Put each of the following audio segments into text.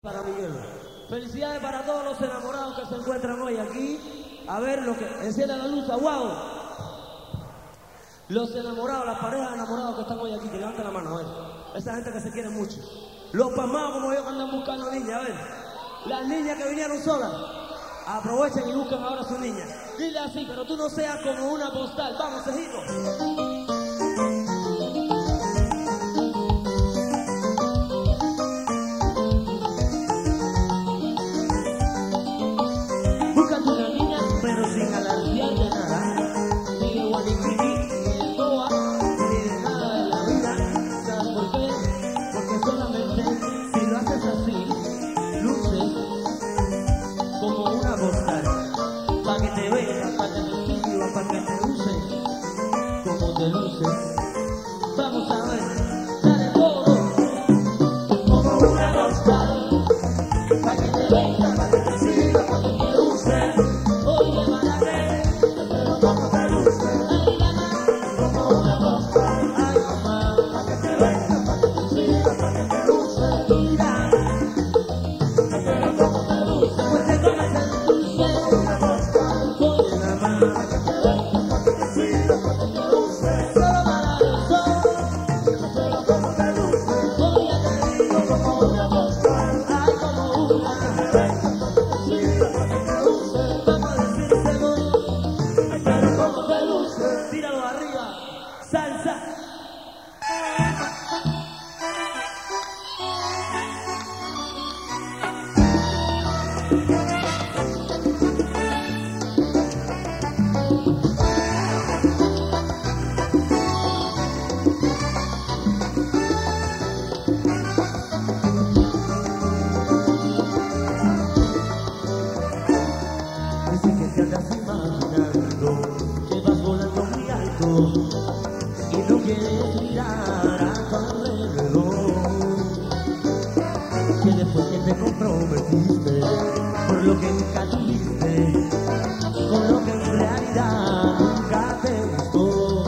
Para Miguel. Felicidades para todos los enamorados que se encuentran hoy aquí. A ver lo que encienda la luz, wow. Los enamorados, las parejas enamoradas que están hoy aquí, que levanten la mano, a ver. Esa gente que se quiere mucho. Los pasmados como yo que andan buscando niñas, a ver. Las niñas que vinieron solas, aprovechen y busquen ahora a su niña. Dile así, pero tú no seas como una postal. Vamos, Cejito. Vamos a ver, sale todo como una postal, para que te venga, para que te siga, para que te luce. Oye, para que, pero como te luce. Ay, mamá, como una postal. Ay, mamá, para que te venga, para que te siga, para que te luce. Mira, pero como te luce. Pues te comes el dulce, una postal. Oye, mamá, para que te venga, para que te siga, para que te luce. Tíralo arriba, salsa. Así que te andas imaginando que vas volando muy alto y no quieres mirar a tu alrededor, que después que te comprometiste por lo que nunca tuviste, con lo que en realidad nunca te gustó,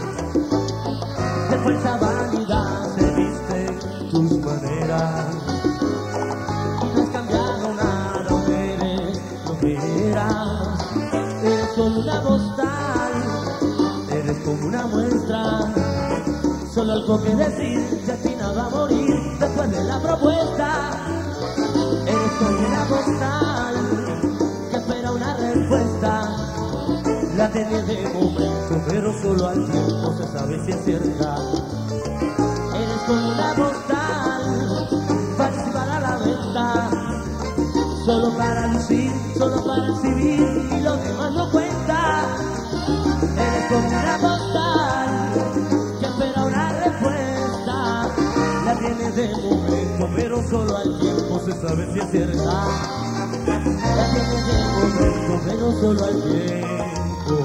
de falsa vanidad te viste tus maneras y no has cambiado nada, no eres lo que eras. Eres como una postal, eres como una muestra, solo algo que decir, destinado a morir después de la propuesta. Eres como una postal que espera una respuesta, la tiene de momento, pero solo al tiempo se sabe si es cierta. Eres como una postal, fácil para la venta, solo para lucir, solo para exhibir, y lo demás no cuenta. Eres como una postal que espera una respuesta, la tiene de momento, pero solo al tiempo se sabe si es cierta. La tiene de momento, pero solo al tiempo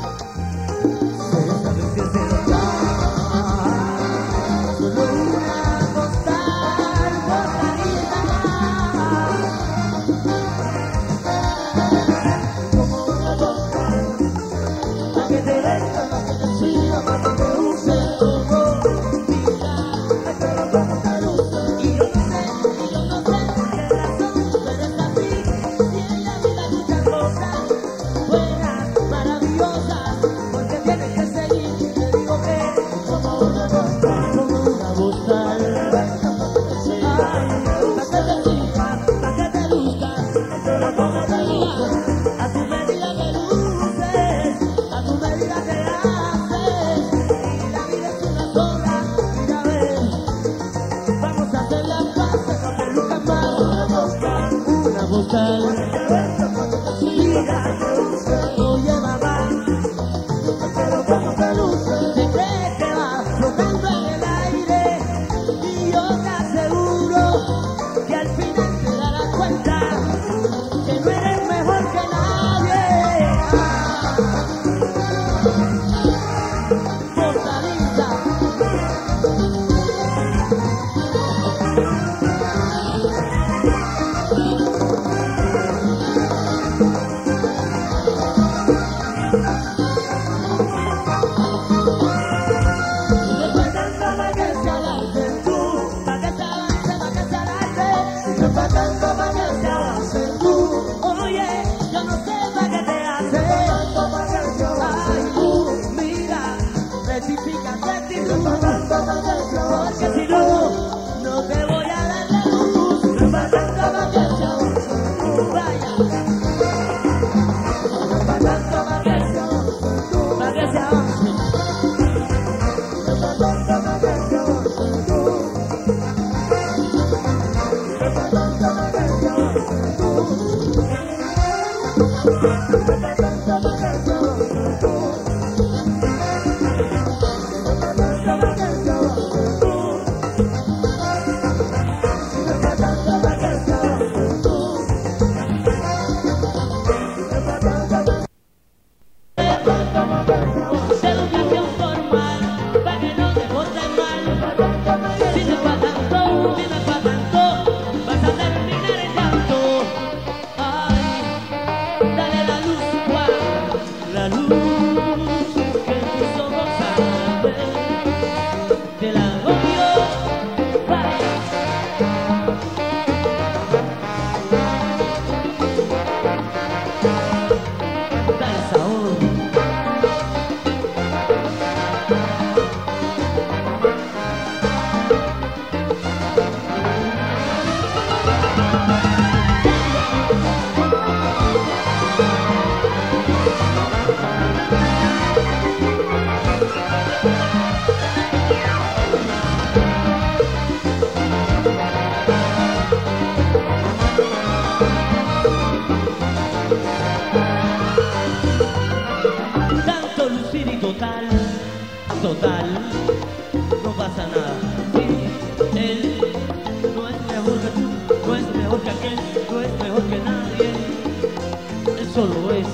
se sabe si es cierta. Solo una postal, postalita como una postal, para que te venga, para que te siga, para que te use. Mira, pero como te luce. Y yo no sé por qué razón tú eres así. Si en la vida hay muchas cosas buenas, maravillosas, porque tienes que seguir. Te digo que como una postal, como una postal, para que te siga, para que te luzca, pero como te luce, a tu medida que luces, a tu medida que haces, y la vida es una sola. Mira, a ver, vamos a hacer las paces, no te luzcas más. Una postal, mira, oye mamá, pero como te luce, te crees que vas flotando en el aire, y yo te aseguro que al final te darás cuenta que no eres mejor que nadie. Postalita. tanto para que te haces tú. Oye, yo no sé para qué te haces. Tanto para que te haces tú. Mira, rectifica tu actitud. Tanto para que te haces. Porque si no, no te voy a dar la luz. Tanto para que te haces tú. Vaya. Tanto para que te haces tú. Para que se avance. Total, no pasa nada. Sí, él no es mejor que tú, no es mejor que aquel, no es mejor que nadie. Él solo es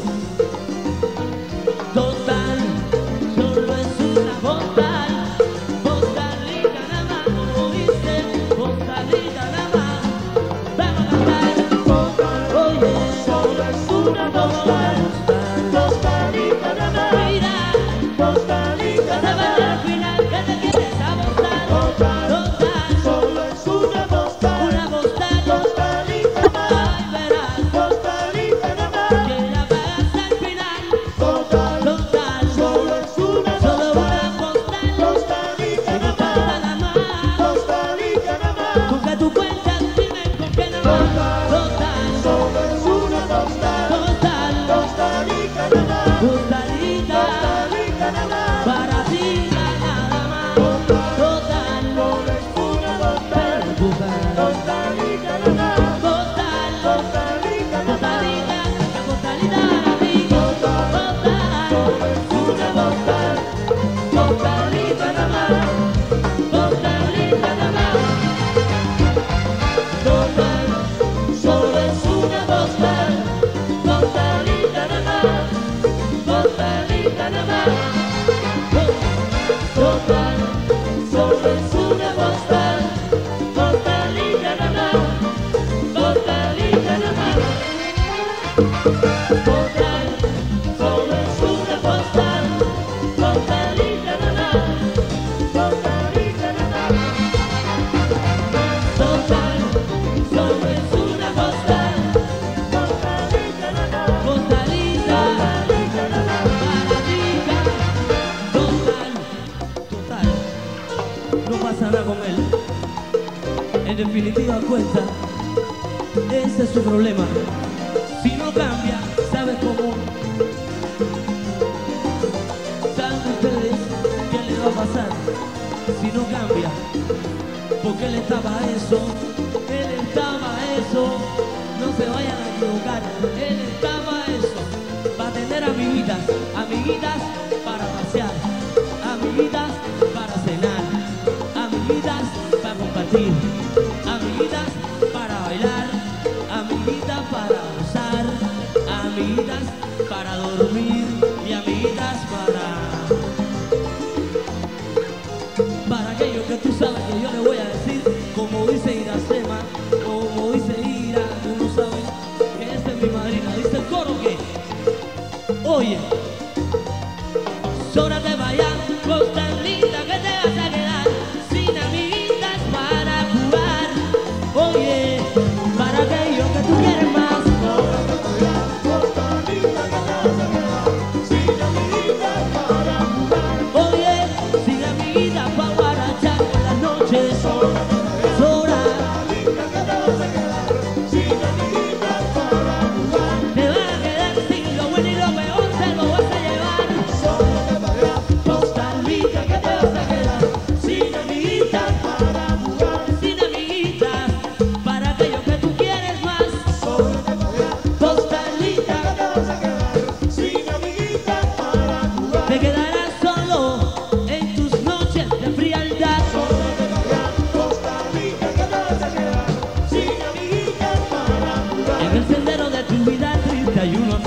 total, solo es una postal, postalita nada más, como dice, postalita nada más. Vamos a cantar, oye, solo es una postal, postalita nada más. Mira, postalita nada más. Con él, en definitiva cuenta, ese es su problema. Si no cambia, ¿sabes cómo? ¿Saben ustedes qué le va a pasar? Si no cambia, porque él estaba a eso, no se vayan a equivocar, él estaba a eso, va a tener amiguitas, amiguitas para pasear, amiguitas para cenar, amiguitas para compartir, amiguitas para bailar, amiguitas para gozar, amiguitas para dormir y amiguitas para aquello que tú sabes que yo le voy a decir, como dice Iracema, como dice Ira, tú no sabes que esta es mi madrina, dice el coro que, oye,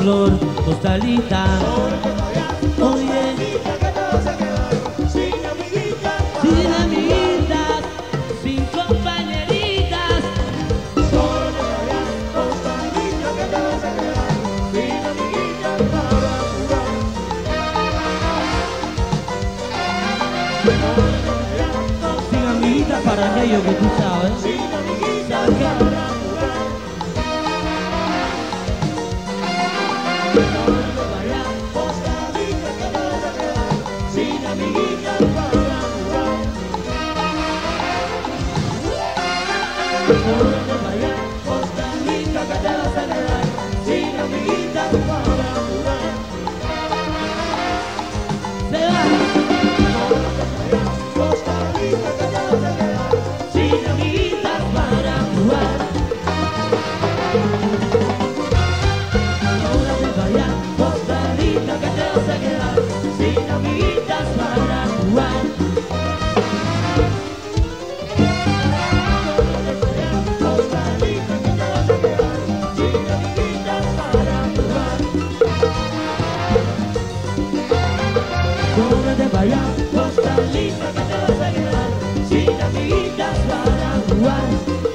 color postalita. Oye, sin amiguitas, sin compañeritas. Sin amiguitas para aquello que tú sabes. ¿Sabes qué? Sin amiguitas para jugar. ¿Dónde vayas, Costa Rica, que te vas a quedar? Sin amiguitas para jugar. Se va. ¿Dónde vayas, Costa Rica, que te vas a quedar? Sin amiguitas para jugar. ¿Dónde vayas, Costa Rica, que te vas a quedar? Sin amiguitas para jugar. Donde te vayas, Costa Rica, que te vas a quedar sin amiguitas para jugar.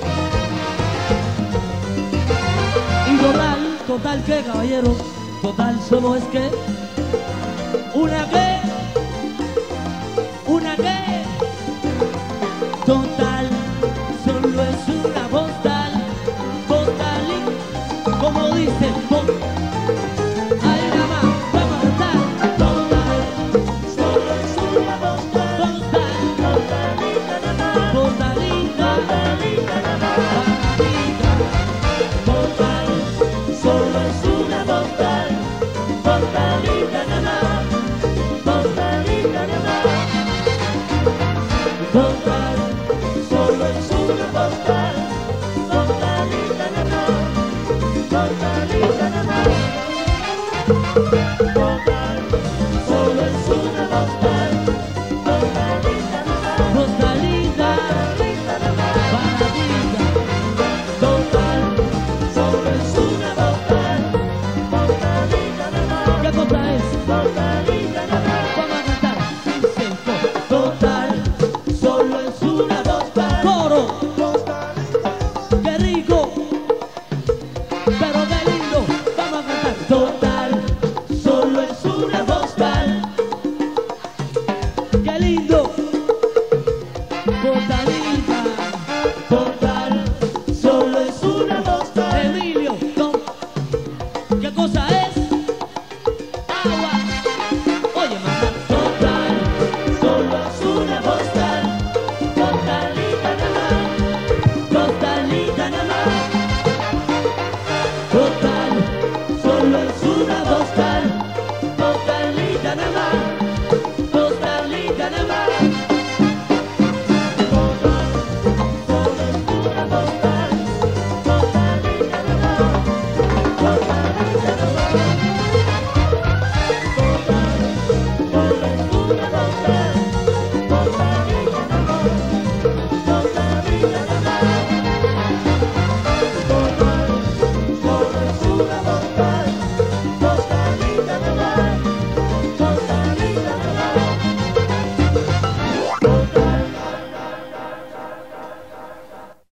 Y total que caballero, total solo es que una que, total solo es una postal, como dicen, ahí nada más, vamos a estar. Postalita nada más.